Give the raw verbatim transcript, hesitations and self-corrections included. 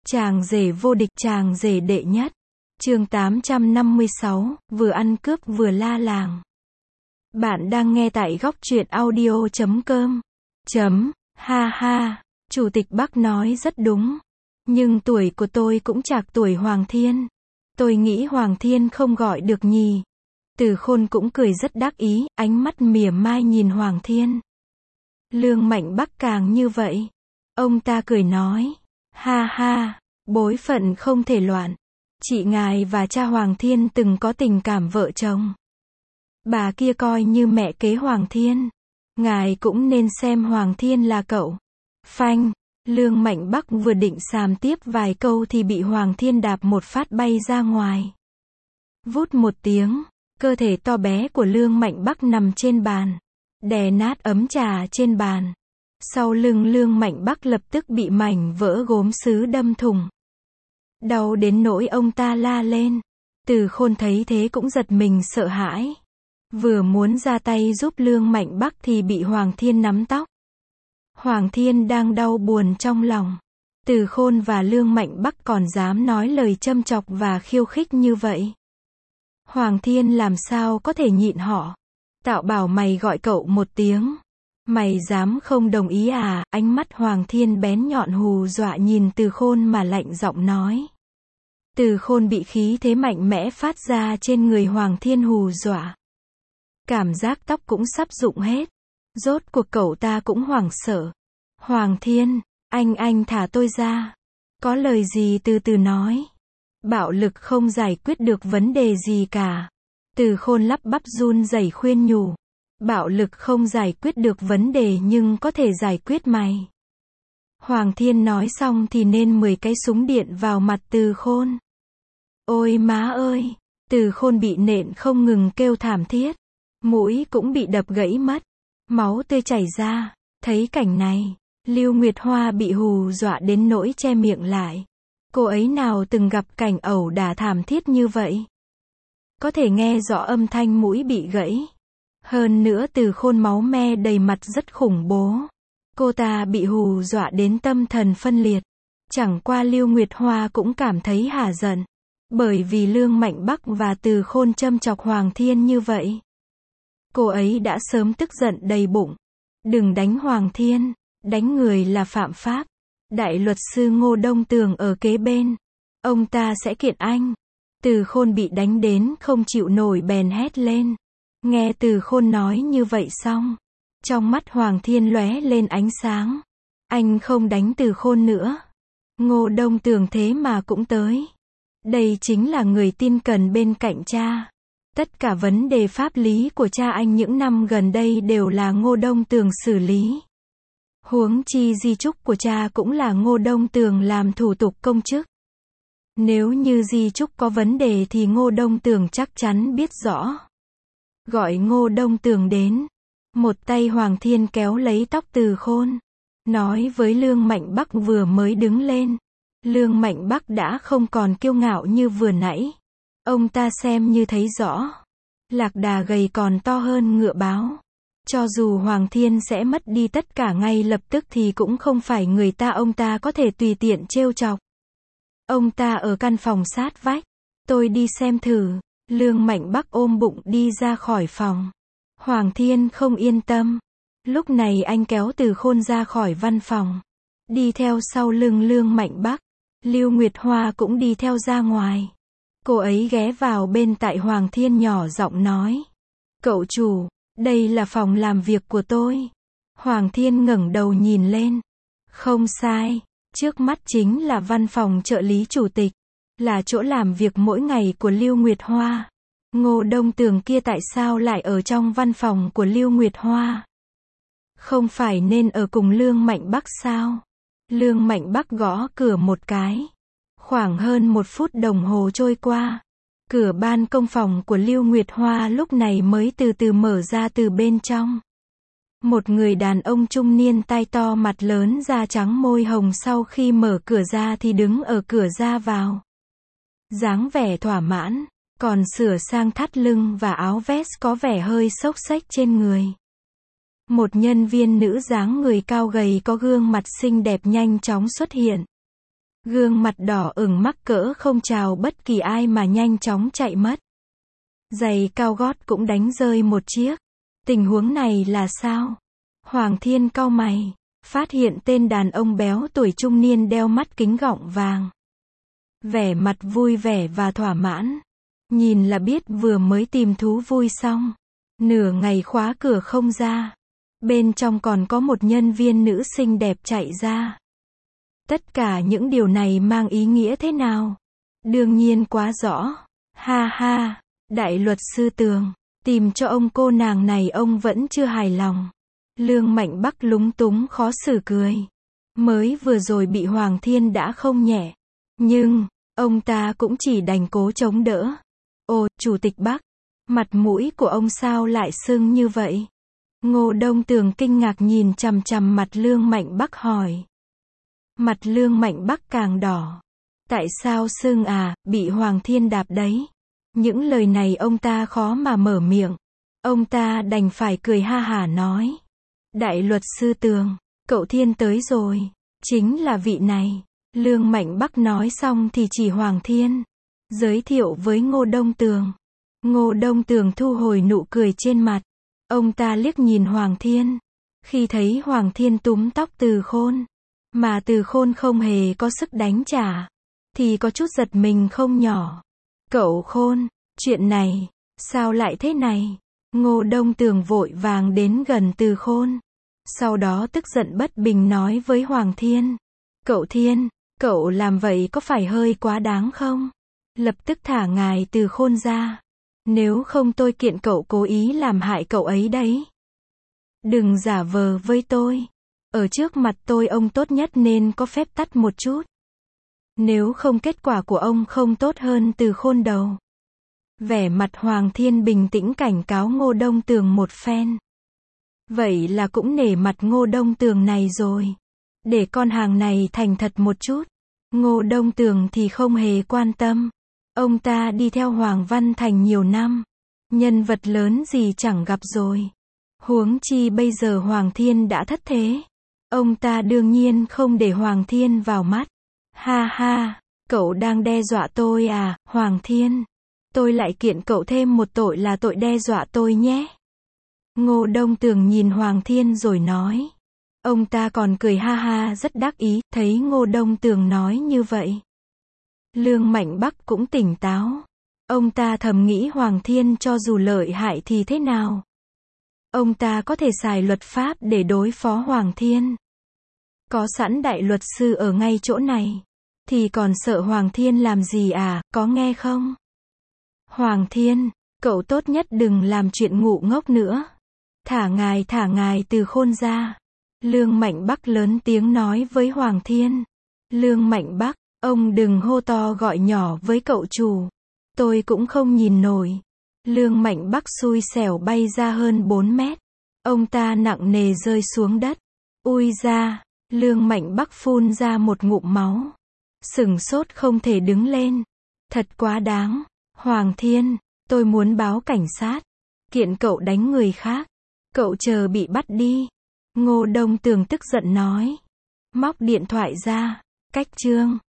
Chàng rể vô địch, chàng rể đệ nhất. Chương tám trăm năm mươi sáu, vừa ăn cướp vừa la làng. Bạn đang nghe tại góc truyện audio chấm com. Chấm, ha ha, Chủ tịch Bắc nói rất đúng. Nhưng tuổi của tôi cũng chạc tuổi Hoàng Thiên. Tôi nghĩ Hoàng Thiên không gọi được nhì. Từ Khôn cũng cười rất đắc ý, ánh mắt mỉa mai nhìn Hoàng Thiên. Lương Mạnh Bắc càng như vậy. Ông ta cười nói, ha ha, bối phận không thể loạn. Chị ngài và cha Hoàng Thiên từng có tình cảm vợ chồng. Bà kia coi như mẹ kế Hoàng Thiên. Ngài cũng nên xem Hoàng Thiên là cậu. Phanh, Lương Mạnh Bắc vừa định sàm tiếp vài câu thì bị Hoàng Thiên đạp một phát bay ra ngoài. Vút một tiếng, cơ thể to bé của Lương Mạnh Bắc nằm trên bàn, đè nát ấm trà trên bàn. Sau lưng Lương Mạnh Bắc lập tức bị mảnh vỡ gốm sứ đâm thủng. Đau đến nỗi ông ta la lên. Từ Khôn thấy thế cũng giật mình sợ hãi. Vừa muốn ra tay giúp Lương Mạnh Bắc thì bị Hoàng Thiên nắm tóc. Hoàng Thiên đang đau buồn trong lòng. Từ Khôn và Lương Mạnh Bắc còn dám nói lời châm chọc và khiêu khích như vậy. Hoàng Thiên làm sao có thể nhịn họ. Tạo bảo mày gọi cậu một tiếng. Mày dám không đồng ý à? Ánh mắt Hoàng Thiên bén nhọn hù dọa nhìn Từ Khôn mà lạnh giọng nói. Từ Khôn bị khí thế mạnh mẽ phát ra trên người Hoàng Thiên hù dọa. Cảm giác tóc cũng sắp rụng hết. Rốt cuộc cậu ta cũng hoảng sợ. Hoàng Thiên, anh anh thả tôi ra. Có lời gì từ từ nói. Bạo lực không giải quyết được vấn đề gì cả. Từ Khôn lắp bắp run rẩy khuyên nhủ. Bạo lực không giải quyết được vấn đề nhưng có thể giải quyết mày. Hoàng Thiên nói xong thì nên mười cái súng điện vào mặt Từ Khôn. Ôi má ơi, Từ Khôn bị nện không ngừng kêu thảm thiết. Mũi cũng bị đập gãy mất. Máu tươi chảy ra. Thấy cảnh này, Lưu Nguyệt Hoa bị hù dọa đến nỗi che miệng lại. Cô ấy nào từng gặp cảnh ẩu đả thảm thiết như vậy. Có thể nghe rõ âm thanh mũi bị gãy. Hơn nữa Từ Khôn máu me đầy mặt rất khủng bố. Cô ta bị hù dọa đến tâm thần phân liệt. Chẳng qua Lưu Nguyệt Hoa cũng cảm thấy hả giận. Bởi vì Lương Mạnh Bắc và Từ Khôn châm chọc Hoàng Thiên như vậy. Cô ấy đã sớm tức giận đầy bụng. Đừng đánh Hoàng Thiên. Đánh người là phạm pháp. Đại luật sư Ngô Đông Tường ở kế bên. Ông ta sẽ kiện anh. Từ Khôn bị đánh đến không chịu nổi bèn hét lên. Nghe Từ Khôn nói như vậy xong. Trong mắt Hoàng Thiên lóe lên ánh sáng. Anh không đánh Từ Khôn nữa. Ngô Đông Tường thế mà cũng tới. Đây chính là người tin cẩn bên cạnh cha. Tất cả vấn đề pháp lý của cha anh những năm gần đây đều là Ngô Đông Tường xử lý. Huống chi di chúc của cha cũng là Ngô Đông Tường làm thủ tục công chức. Nếu như di chúc có vấn đề thì Ngô Đông Tường chắc chắn biết rõ. Gọi Ngô Đông Tường đến. Một tay Hoàng Thiên kéo lấy tóc Từ Khôn. Nói với Lương Mạnh Bắc vừa mới đứng lên. Lương Mạnh Bắc đã không còn kiêu ngạo như vừa nãy. Ông ta xem như thấy rõ. Lạc đà gầy còn to hơn ngựa báo. Cho dù Hoàng Thiên sẽ mất đi tất cả ngay lập tức thì cũng không phải người ta ông ta có thể tùy tiện trêu chọc. Ông ta ở căn phòng sát vách. Tôi đi xem thử. Lương Mạnh Bắc ôm bụng đi ra khỏi phòng. Hoàng Thiên không yên tâm. Lúc này anh kéo Từ Khôn ra khỏi văn phòng. Đi theo sau lưng Lương Mạnh Bắc. Lưu Nguyệt Hoa cũng đi theo ra ngoài. Cô ấy ghé vào bên tại Hoàng Thiên nhỏ giọng nói. Cậu chủ, đây là phòng làm việc của tôi. Hoàng Thiên ngẩng đầu nhìn lên. Không sai, trước mắt chính là văn phòng trợ lý chủ tịch. Là chỗ làm việc mỗi ngày của Lưu Nguyệt Hoa. Ngô Đông Tường kia tại sao lại ở trong văn phòng của Lưu Nguyệt Hoa? Không phải nên ở cùng Lương Mạnh Bắc sao? Lương Mạnh Bắc gõ cửa một cái. Khoảng hơn một phút đồng hồ trôi qua. Cửa ban công phòng của Lưu Nguyệt Hoa lúc này mới từ từ mở ra từ bên trong. Một người đàn ông trung niên tai to mặt lớn da trắng môi hồng sau khi mở cửa ra thì đứng ở cửa ra vào. Dáng vẻ thỏa mãn, còn sửa sang thắt lưng và áo vest có vẻ hơi xốc xếch trên người. Một nhân viên nữ dáng người cao gầy có gương mặt xinh đẹp nhanh chóng xuất hiện. Gương mặt đỏ ửng mắc cỡ không chào bất kỳ ai mà nhanh chóng chạy mất. Giày cao gót cũng đánh rơi một chiếc. Tình huống này là sao? Hoàng Thiên cau mày, phát hiện tên đàn ông béo tuổi trung niên đeo mắt kính gọng vàng. Vẻ mặt vui vẻ và thỏa mãn. Nhìn là biết vừa mới tìm thú vui xong. Nửa ngày khóa cửa không ra. Bên trong còn có một nhân viên nữ xinh đẹp chạy ra. Tất cả những điều này mang ý nghĩa thế nào? Đương nhiên quá rõ. Ha ha, đại luật sư Tường, tìm cho ông cô nàng này ông vẫn chưa hài lòng. Lương Mạnh Bắc lúng túng khó xử cười. Mới vừa rồi bị Hoàng Thiên đã không nhẹ. Nhưng, ông ta cũng chỉ đành cố chống đỡ. Ồ, Chủ tịch Bắc, mặt mũi của ông sao lại sưng như vậy? Ngô Đông Tường kinh ngạc nhìn chằm chằm mặt Lương Mạnh Bắc hỏi. Mặt Lương Mạnh Bắc càng đỏ. Tại sao sưng à, bị Hoàng Thiên đạp đấy. Những lời này ông ta khó mà mở miệng. Ông ta đành phải cười ha hả nói. Đại luật sư Tường, cậu Thiên tới rồi. Chính là vị này. Lương Mạnh Bắc nói xong thì chỉ Hoàng Thiên. Giới thiệu với Ngô Đông Tường. Ngô Đông Tường thu hồi nụ cười trên mặt. Ông ta liếc nhìn Hoàng Thiên. Khi thấy Hoàng Thiên túm tóc Từ Khôn, mà Từ Khôn không hề có sức đánh trả, thì có chút giật mình không nhỏ. Cậu Khôn, chuyện này, sao lại thế này? Ngô Đông Tường vội vàng đến gần Từ Khôn. Sau đó tức giận bất bình nói với Hoàng Thiên. Cậu Thiên, cậu làm vậy có phải hơi quá đáng không? Lập tức thả ngài Từ Khôn ra. Nếu không tôi kiện cậu cố ý làm hại cậu ấy đấy. Đừng giả vờ với tôi. Ở trước mặt tôi ông tốt nhất nên có phép tắc một chút. Nếu không kết quả của ông không tốt hơn Từ Khôn đầu. Vẻ mặt Hoàng Thiên bình tĩnh cảnh cáo Ngô Đông Tường một phen. Vậy là cũng nể mặt Ngô Đông Tường này rồi. Để con hàng này thành thật một chút. Ngô Đông Tường thì không hề quan tâm. Ông ta đi theo Hoàng Văn Thành nhiều năm. Nhân vật lớn gì chẳng gặp rồi. Huống chi bây giờ Hoàng Thiên đã thất thế. Ông ta đương nhiên không để Hoàng Thiên vào mắt. Ha ha, cậu đang đe dọa tôi à, Hoàng Thiên. Tôi lại kiện cậu thêm một tội là tội đe dọa tôi nhé. Ngô Đông Tường nhìn Hoàng Thiên rồi nói. Ông ta còn cười ha ha rất đắc ý, thấy Ngô Đông Tường nói như vậy. Lương Mạnh Bắc cũng tỉnh táo. Ông ta thầm nghĩ Hoàng Thiên cho dù lợi hại thì thế nào? Ông ta có thể xài luật pháp để đối phó Hoàng Thiên. Có sẵn đại luật sư ở ngay chỗ này. Thì còn sợ Hoàng Thiên làm gì à, có nghe không? Hoàng Thiên, cậu tốt nhất đừng làm chuyện ngu ngốc nữa. Thả ngài thả ngài Từ Khôn ra. Lương Mạnh Bắc lớn tiếng nói với Hoàng Thiên. Lương Mạnh Bắc, ông đừng hô to gọi nhỏ với cậu chủ. Tôi cũng không nhìn nổi. Lương Mạnh Bắc xui xẻo bay ra hơn bốn mét. Ông ta nặng nề rơi xuống đất. Ui da, Lương Mạnh Bắc phun ra một ngụm máu. Sửng sốt không thể đứng lên. Thật quá đáng. Hoàng Thiên, tôi muốn báo cảnh sát. Kiện cậu đánh người khác. Cậu chờ bị bắt đi. Ngô Đông Tường tức giận nói. Móc điện thoại ra. Cách chương.